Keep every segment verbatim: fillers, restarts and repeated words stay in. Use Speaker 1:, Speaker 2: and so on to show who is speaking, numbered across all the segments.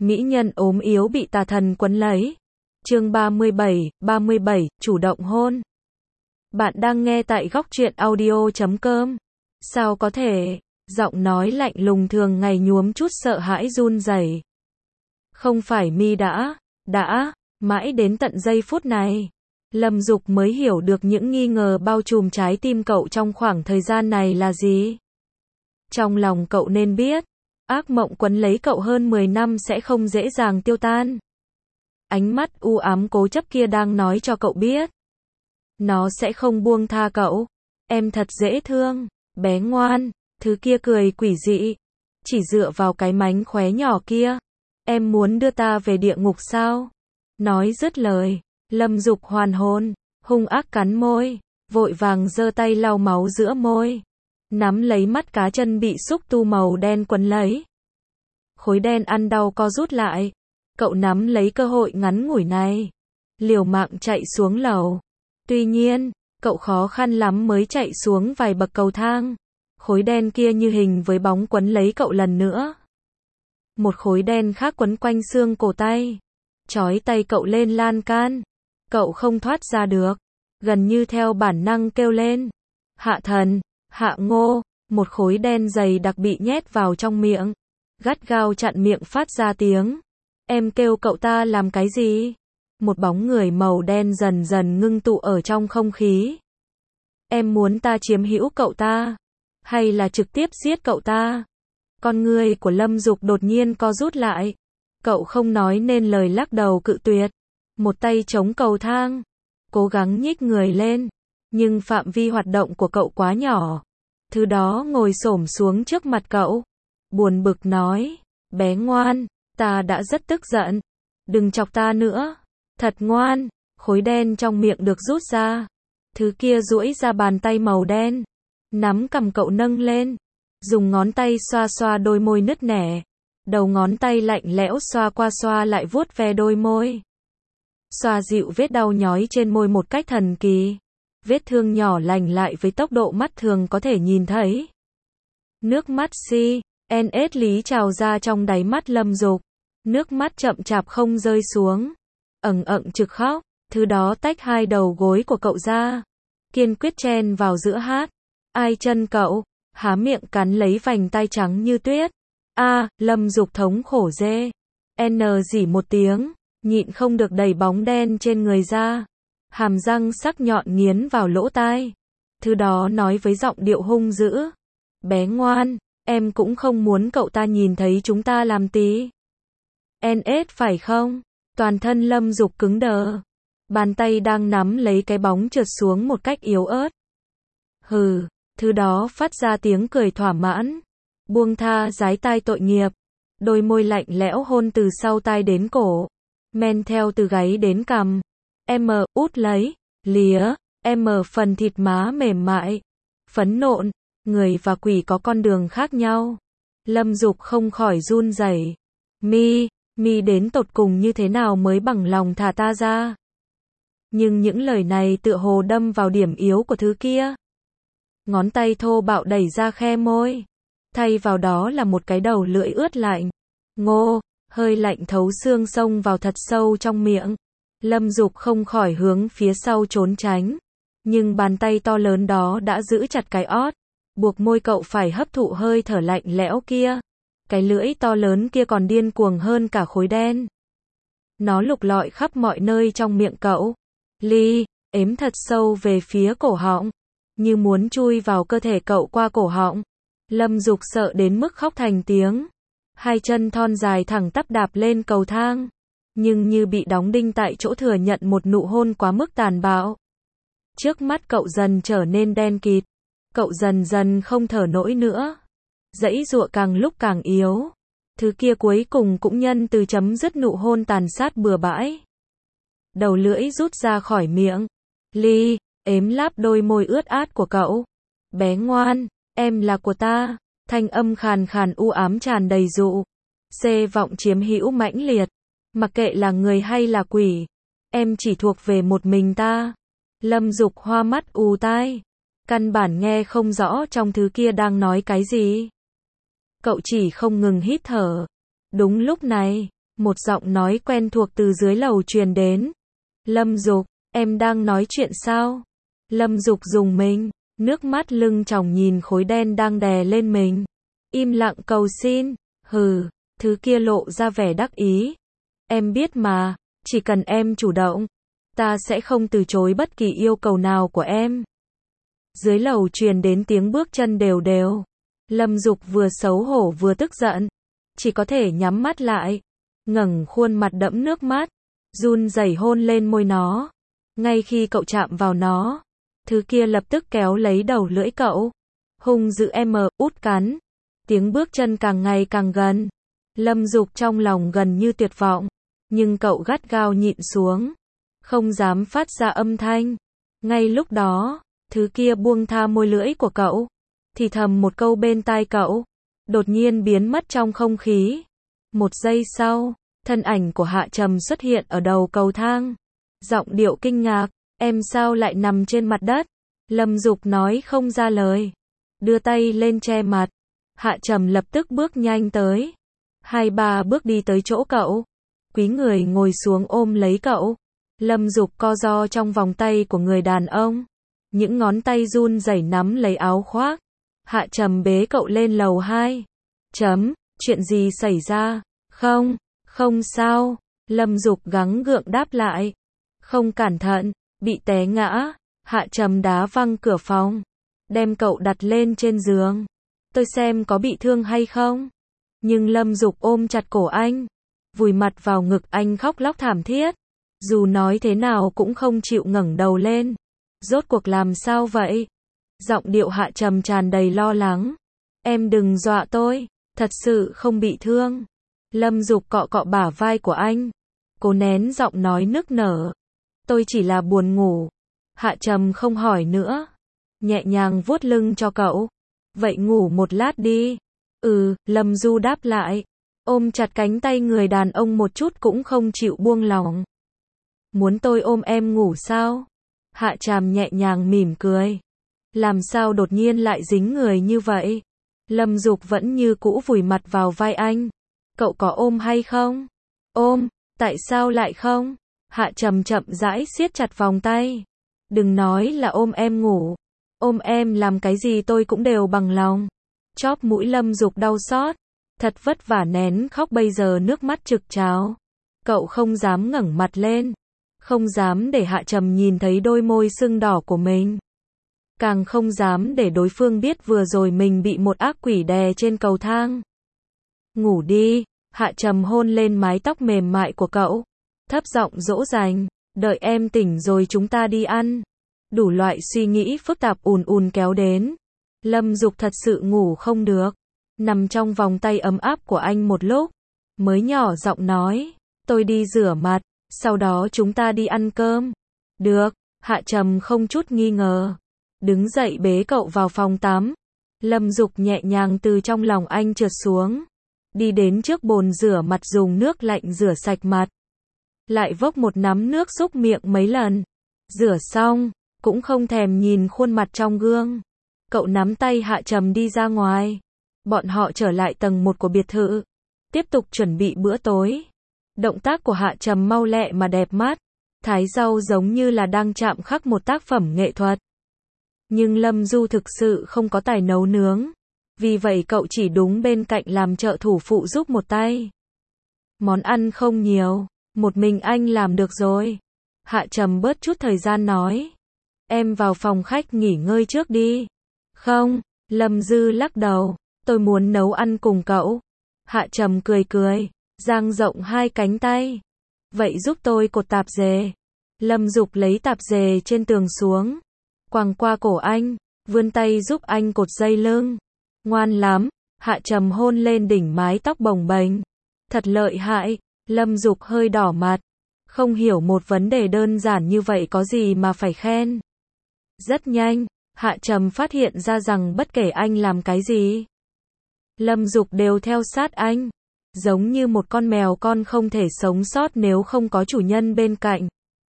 Speaker 1: Mỹ nhân ốm yếu bị tà thần quấn lấy. Chương ba mươi bảy, ba mươi bảy, chủ động hôn. Bạn đang nghe tại góc truyện audio chấm com. Sao có thể? Giọng nói lạnh lùng thường ngày nhuốm chút sợ hãi run rẩy. Không phải mi đã, đã, mãi đến tận giây phút này, Lâm Dục mới hiểu được những nghi ngờ bao trùm trái tim cậu trong khoảng thời gian này là gì. Trong lòng cậu nên biết, ác mộng quấn lấy cậu hơn mười năm sẽ không dễ dàng tiêu tan. Ánh mắt u ám cố chấp kia đang nói cho cậu biết, nó sẽ không buông tha cậu. Em thật dễ thương, bé ngoan, thứ kia cười quỷ dị, chỉ dựa vào cái mánh khóe nhỏ kia. Em muốn đưa ta về địa ngục sao? Nói dứt lời, Lâm Dục hoàn hồn, hung ác cắn môi, vội vàng giơ tay lau máu giữa môi, nắm lấy mắt cá chân bị xúc tu màu đen quấn lấy. Khối đen ăn đau co rút lại, cậu nắm lấy cơ hội ngắn ngủi này, liều mạng chạy xuống lầu. Tuy nhiên, cậu khó khăn lắm mới chạy xuống vài bậc cầu thang. Khối đen kia như hình với bóng quấn lấy cậu lần nữa. Một khối đen khác quấn quanh xương cổ tay, trói tay cậu lên lan can. Cậu không thoát ra được, gần như theo bản năng kêu lên. Hạ thần, hạ ngô, một khối đen dày đặc bị nhét vào trong miệng, gắt gao chặn miệng phát ra tiếng. Em kêu cậu ta làm cái gì? Một bóng người màu đen dần dần ngưng tụ ở trong không khí. Em muốn ta chiếm hữu cậu ta, hay là trực tiếp giết cậu ta? Con người của Lâm Dục đột nhiên co rút lại. Cậu không nói nên lời lắc đầu cự tuyệt. Một tay chống cầu thang, cố gắng nhích người lên, nhưng phạm vi hoạt động của cậu quá nhỏ. Thứ đó ngồi xổm xuống trước mặt cậu, buồn bực nói, bé ngoan, ta đã rất tức giận, đừng chọc ta nữa. Thật ngoan. Khối đen trong miệng được rút ra, thứ kia duỗi ra bàn tay màu đen, nắm cằm cậu nâng lên, dùng ngón tay xoa xoa đôi môi nứt nẻ, đầu ngón tay lạnh lẽo xoa qua xoa lại vuốt ve đôi môi, xoa dịu vết đau nhói trên môi một cách thần kỳ. Vết thương nhỏ lành lại với tốc độ mắt thường có thể nhìn thấy. Nước mắt si, en ết lý trào ra trong đáy mắt Lâm Dục, nước mắt chậm chạp không rơi xuống, ẩn ẩn trực khóc. Thứ đó tách hai đầu gối của cậu ra, kiên quyết chen vào giữa hát, ai chân cậu, há miệng cắn lấy vành tai trắng như tuyết. A, à, Lâm Dục thống khổ dê, n rỉ một tiếng, nhịn không được đẩy bóng đen trên người ra, hàm răng sắc nhọn nghiến vào lỗ tai. Thứ đó nói với giọng điệu hung dữ, bé ngoan, em cũng không muốn cậu ta nhìn thấy chúng ta làm tí. En ết phải không? Toàn thân Lâm Dục cứng đờ, bàn tay đang nắm lấy cái bóng trượt xuống một cách yếu ớt. Hừ, thứ đó phát ra tiếng cười thỏa mãn, buông tha dái tai tội nghiệp, đôi môi lạnh lẽo hôn từ sau tai đến cổ, men theo từ gáy đến cằm. Em út lấy, lía, em phần thịt má mềm mại, phấn nộn. Người và quỷ có con đường khác nhau. Lâm Dục không khỏi run rẩy. Mi, mi đến tột cùng như thế nào mới bằng lòng thả ta ra? Nhưng những lời này tựa hồ đâm vào điểm yếu của thứ kia. Ngón tay thô bạo đẩy ra khe môi, thay vào đó là một cái đầu lưỡi ướt lạnh. Ngô, hơi lạnh thấu xương xông vào thật sâu trong miệng. Lâm Dục không khỏi hướng phía sau trốn tránh, nhưng bàn tay to lớn đó đã giữ chặt cái ót, buộc môi cậu phải hấp thụ hơi thở lạnh lẽo kia. Cái lưỡi to lớn kia còn điên cuồng hơn cả khối đen. Nó lục lọi khắp mọi nơi trong miệng cậu, ly, ếm thật sâu về phía cổ họng, như muốn chui vào cơ thể cậu qua cổ họng. Lâm Dục sợ đến mức khóc thành tiếng, hai chân thon dài thẳng tắp đạp lên cầu thang, nhưng như bị đóng đinh tại chỗ thừa nhận một nụ hôn quá mức tàn bạo. Trước mắt cậu dần trở nên đen kịt, cậu dần dần không thở nổi nữa, giãy giụa càng lúc càng yếu. Thứ kia cuối cùng cũng nhân từ chấm dứt nụ hôn tàn sát bừa bãi. Đầu lưỡi rút ra khỏi miệng, ly, ếm láp đôi môi ướt át của cậu. Bé ngoan, em là của ta. Thanh âm khàn khàn u ám tràn đầy dụ, xê vọng chiếm hữu mãnh liệt. Mặc kệ là người hay là quỷ, em chỉ thuộc về một mình ta. Lâm Dục hoa mắt ù tai, căn bản nghe không rõ trong thứ kia đang nói cái gì. Cậu chỉ không ngừng hít thở. Đúng lúc này, Một giọng nói quen thuộc từ dưới lầu truyền đến. Lâm Dục, em đang nói chuyện sao? Lâm Dục dùng mình, nước mắt lưng tròng nhìn khối đen đang đè lên mình. Im lặng cầu xin, hừ, thứ kia lộ ra vẻ đắc ý. Em biết mà, chỉ cần em chủ động, ta sẽ không từ chối bất kỳ yêu cầu nào của em. Dưới lầu truyền đến tiếng bước chân đều đều. Lâm Dục vừa xấu hổ vừa tức giận, chỉ có thể nhắm mắt lại, ngẩng khuôn mặt đẫm nước mắt, run rẩy hôn lên môi nó. Ngay khi cậu chạm vào nó, thứ kia lập tức kéo lấy đầu lưỡi cậu, hung dữ em út cắn. Tiếng bước chân càng ngày càng gần. Lâm Dục trong lòng gần như tuyệt vọng, nhưng cậu gắt gao nhịn xuống, không dám phát ra âm thanh. Ngay lúc đó, thứ kia buông tha môi lưỡi của cậu, thì thầm một câu bên tai cậu, đột nhiên biến mất trong không khí. Một giây sau, thân ảnh của Hạ Trầm xuất hiện ở đầu cầu thang. Giọng điệu kinh ngạc, em sao lại nằm trên mặt đất? Lâm Dục nói không ra lời, đưa tay lên che mặt. Hạ Trầm lập tức bước nhanh tới, hai ba bước đi tới chỗ cậu, cúi người ngồi xuống ôm lấy cậu. Lâm Dục co ro trong vòng tay của người đàn ông, những ngón tay run rẩy nắm lấy áo khoác. Hạ Trầm bế cậu lên lầu hai. Chấm, chuyện gì xảy ra? Không, không sao. Lâm Dục gắng gượng đáp lại. Không cẩn thận, bị té ngã. Hạ Trầm đá văng cửa phòng, đem cậu đặt lên trên giường. Tôi xem có bị thương hay không? Nhưng Lâm Dục ôm chặt cổ anh, vùi mặt vào ngực anh khóc lóc thảm thiết. Dù nói thế nào cũng không chịu ngẩng đầu lên. Rốt cuộc làm sao vậy? Giọng điệu Hạ Trầm tràn đầy lo lắng. Em đừng dọa tôi, thật sự không bị thương. Lâm Dục cọ cọ bả vai của anh, cố nén giọng nói nức nở. Tôi chỉ là buồn ngủ. Hạ Trầm không hỏi nữa, nhẹ nhàng vuốt lưng cho cậu. Vậy ngủ một lát đi. Ừ, Lâm Du đáp lại, ôm chặt cánh tay người đàn ông một chút cũng không chịu buông lỏng. Muốn tôi ôm em ngủ sao? Hạ Trầm nhẹ nhàng mỉm cười. Làm sao đột nhiên lại dính người như vậy? Lâm Dục vẫn như cũ vùi mặt vào vai anh. Cậu có ôm hay không? Ôm, tại sao lại không? Hạ Trầm chậm rãi siết chặt vòng tay. Đừng nói là ôm em ngủ. Ôm em làm cái gì tôi cũng đều bằng lòng. Chóp mũi Lâm Dục đau xót. Thật vất vả nén khóc bây giờ nước mắt trực trào. Cậu không dám ngẩng mặt lên, không dám để Hạ Trầm nhìn thấy đôi môi sưng đỏ của mình. Càng không dám để đối phương biết vừa rồi mình bị một ác quỷ đè trên cầu thang. Ngủ đi. Hạ Trầm hôn lên mái tóc mềm mại của cậu, thấp giọng dỗ dành. Đợi em tỉnh rồi chúng ta đi ăn. Đủ loại suy nghĩ phức tạp ùn ùn kéo đến. Lâm Dục thật sự ngủ không được, nằm trong vòng tay ấm áp của anh một lúc, mới nhỏ giọng nói, tôi đi rửa mặt, sau đó chúng ta đi ăn cơm. Được. Hạ Trầm không chút nghi ngờ, đứng dậy bế cậu vào phòng tắm. Lâm Dục nhẹ nhàng từ trong lòng anh trượt xuống, đi đến trước bồn rửa mặt dùng nước lạnh rửa sạch mặt, lại vốc một nắm nước súc miệng mấy lần. Rửa xong, cũng không thèm nhìn khuôn mặt trong gương, cậu nắm tay Hạ Trầm đi ra ngoài. Bọn họ trở lại tầng một của biệt thự, tiếp tục chuẩn bị bữa tối. Động tác của Hạ Trầm mau lẹ mà đẹp mắt, thái rau giống như là đang chạm khắc một tác phẩm nghệ thuật. Nhưng Lâm Du thực sự không có tài nấu nướng, vì vậy cậu chỉ đúng bên cạnh làm trợ thủ phụ giúp một tay. Món ăn không nhiều, một mình anh làm được rồi. Hạ Trầm bớt chút thời gian nói, em vào phòng khách nghỉ ngơi trước đi. Không. Lâm Dư lắc đầu, tôi muốn nấu ăn cùng cậu. Hạ Trầm cười cười, dang rộng hai cánh tay. Vậy giúp tôi cột tạp dề. Lâm Dục lấy tạp dề trên tường xuống, quàng qua cổ anh, vươn tay giúp anh cột dây lưng. Ngoan lắm. Hạ Trầm hôn lên đỉnh mái tóc bồng bềnh. Thật lợi hại. Lâm Dục hơi đỏ mặt, không hiểu một vấn đề đơn giản như vậy có gì mà phải khen. Rất nhanh, Hạ Trầm phát hiện ra rằng bất kể anh làm cái gì, Lâm Dục đều theo sát anh, giống như một con mèo con không thể sống sót nếu không có chủ nhân bên cạnh.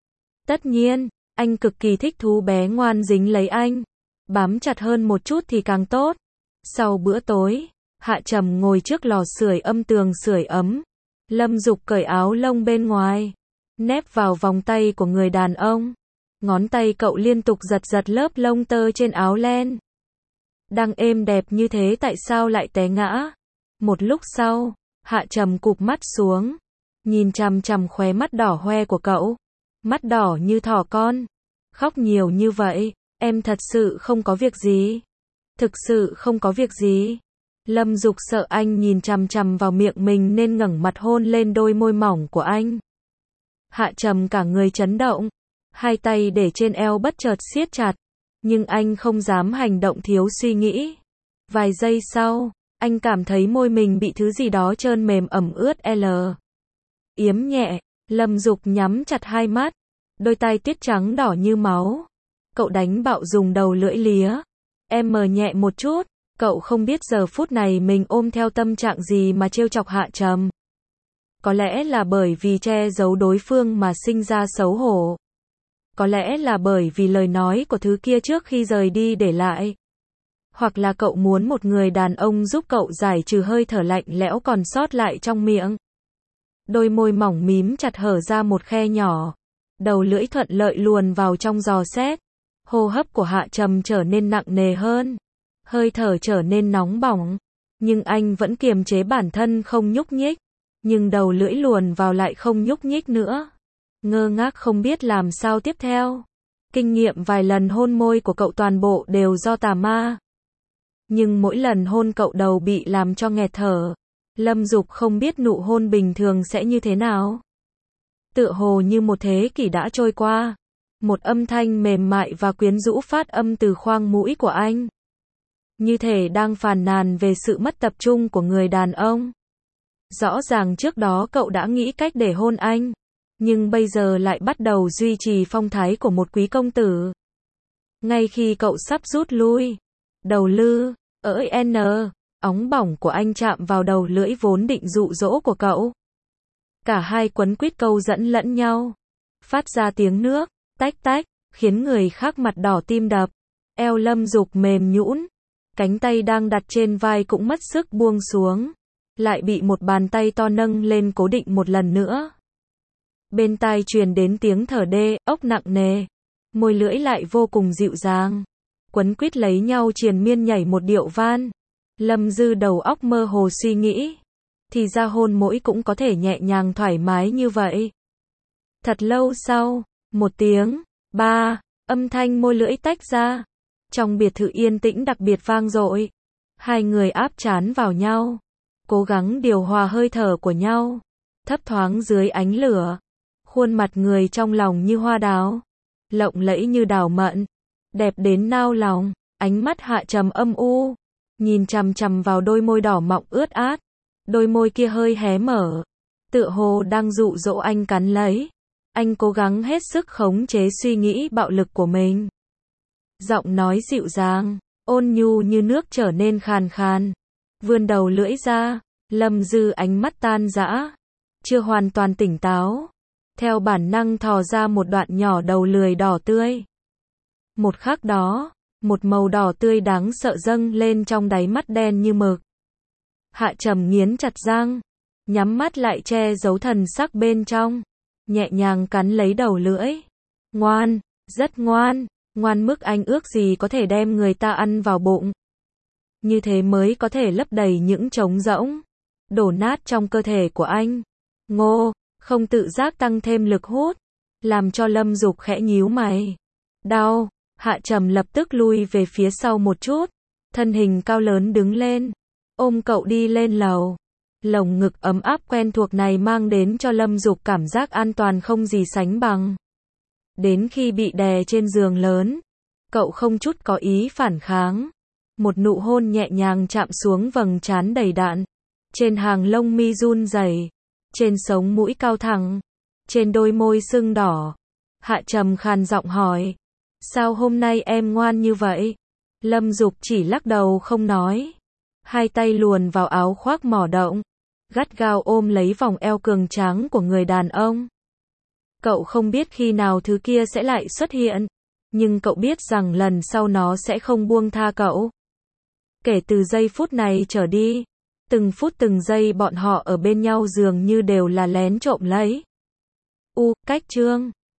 Speaker 1: Tất nhiên, anh cực kỳ thích thú bé ngoan dính lấy anh, bám chặt hơn một chút thì càng tốt. Sau bữa tối, Hạ Trầm ngồi trước lò sưởi âm tường sưởi ấm, Lâm Dục cởi áo lông bên ngoài, nép vào vòng tay của người đàn ông. Ngón tay cậu liên tục giật giật lớp lông tơ trên áo len. Đang êm đẹp như thế tại sao lại té ngã? Một lúc sau, Hạ Trầm cụp mắt xuống, nhìn chằm chằm khóe mắt đỏ hoe của cậu. Mắt đỏ như thỏ con. Khóc nhiều như vậy, em thật sự không có việc gì. Thực sự không có việc gì. Lâm Dục sợ anh nhìn chằm chằm vào miệng mình nên ngẩng mặt hôn lên đôi môi mỏng của anh. Hạ Trầm cả người chấn động, hai tay để trên eo bất chợt siết chặt, nhưng anh không dám hành động thiếu suy nghĩ. Vài giây sau, anh cảm thấy môi mình bị thứ gì đó trơn mềm ẩm ướt l. Yếm nhẹ, Lâm Dục nhắm chặt hai mắt, đôi tai tuyết trắng đỏ như máu. Cậu đánh bạo dùng đầu lưỡi lía. Em mờ nhẹ một chút, cậu không biết giờ phút này mình ôm theo tâm trạng gì mà trêu chọc Hạ Trầm. Có lẽ là bởi vì che giấu đối phương mà sinh ra xấu hổ. Có lẽ là bởi vì lời nói của thứ kia trước khi rời đi để lại. Hoặc là cậu muốn một người đàn ông giúp cậu giải trừ hơi thở lạnh lẽo còn sót lại trong miệng. Đôi môi mỏng mím chặt hở ra một khe nhỏ. Đầu lưỡi thuận lợi luồn vào trong giò xét. Hô hấp của Hạ Trầm trở nên nặng nề hơn. Hơi thở trở nên nóng bỏng. Nhưng anh vẫn kiềm chế bản thân không nhúc nhích. Nhưng đầu lưỡi luồn vào lại không nhúc nhích nữa. Ngơ ngác không biết làm sao tiếp theo. Kinh nghiệm vài lần hôn môi của cậu toàn bộ đều do tà ma. Nhưng mỗi lần hôn cậu đầu bị làm cho nghẹt thở. Lâm Dục không biết nụ hôn bình thường sẽ như thế nào. Tựa hồ như một thế kỷ đã trôi qua. Một âm thanh mềm mại và quyến rũ phát âm từ khoang mũi của anh. Như thể đang phàn nàn về sự mất tập trung của người đàn ông. Rõ ràng trước đó cậu đã nghĩ cách để hôn anh. Nhưng bây giờ lại bắt đầu duy trì phong thái của một quý công tử. Ngay khi cậu sắp rút lui, đầu lư, ỡi n, óng bỏng của anh chạm vào đầu lưỡi vốn định dụ dỗ của cậu. Cả hai quấn quýt câu dẫn lẫn nhau. Phát ra tiếng nước, tách tách, khiến người khác mặt đỏ tim đập. Eo Lâm Dục mềm nhũn. Cánh tay đang đặt trên vai cũng mất sức buông xuống. Lại bị một bàn tay to nâng lên cố định một lần nữa. Bên tai truyền đến tiếng thở đê, ốc nặng nề. Môi lưỡi lại vô cùng dịu dàng. Quấn quýt lấy nhau triền miên nhảy một điệu van. Lâm Dư đầu óc mơ hồ suy nghĩ. Thì ra hôn mỗi cũng có thể nhẹ nhàng thoải mái như vậy. Thật lâu sau, một tiếng, ba, âm thanh môi lưỡi tách ra. Trong biệt thự yên tĩnh đặc biệt vang dội. Hai người áp trán vào nhau. Cố gắng điều hòa hơi thở của nhau. Thấp thoáng dưới ánh lửa. Khuôn mặt người trong lòng như hoa đào. Lộng lẫy như đào mận. Đẹp đến nao lòng. Ánh mắt Hạ Trầm âm u. Nhìn chằm chằm vào đôi môi đỏ mọng ướt át. Đôi môi kia hơi hé mở. Tựa hồ đang dụ dỗ anh cắn lấy. Anh cố gắng hết sức khống chế suy nghĩ bạo lực của mình. Giọng nói dịu dàng, ôn nhu như nước trở nên khàn khàn. Vươn đầu lưỡi ra, Lâm Dư ánh mắt tan rã. Chưa hoàn toàn tỉnh táo. Theo bản năng thò ra một đoạn nhỏ đầu lưỡi đỏ tươi. Một khắc đó, một màu đỏ tươi đáng sợ dâng lên trong đáy mắt đen như mực. Hạ Trầm nghiến chặt răng, nhắm mắt lại che giấu thần sắc bên trong. Nhẹ nhàng cắn lấy đầu lưỡi. Ngoan, rất ngoan, ngoan mức anh ước gì có thể đem người ta ăn vào bụng. Như thế mới có thể lấp đầy những trống rỗng, đổ nát trong cơ thể của anh. Ngô, không tự giác tăng thêm lực hút, làm cho Lâm Dục khẽ nhíu mày. Đau, Hạ Trầm lập tức lui về phía sau một chút, thân hình cao lớn đứng lên, ôm cậu đi lên lầu. Lồng ngực ấm áp quen thuộc này mang đến cho Lâm Dục cảm giác an toàn không gì sánh bằng. Đến khi bị đè trên giường lớn, cậu không chút có ý phản kháng. Một nụ hôn nhẹ nhàng chạm xuống vầng trán đầy đặn. Trên hàng lông mi run rẩy, trên sống mũi cao thẳng, trên đôi môi sưng đỏ. Hạ Trầm khàn giọng hỏi, sao hôm nay em ngoan như vậy? Lâm Dục chỉ lắc đầu không nói. Hai tay luồn vào áo khoác mỏ động, gắt gao ôm lấy vòng eo cường tráng của người đàn ông. Cậu không biết khi nào thứ kia sẽ lại xuất hiện, nhưng cậu biết rằng lần sau nó sẽ không buông tha cậu. Kể từ giây phút này trở đi, Từng phút từng giây bọn họ ở bên nhau dường như đều là lén trộm lấy. U, cách chương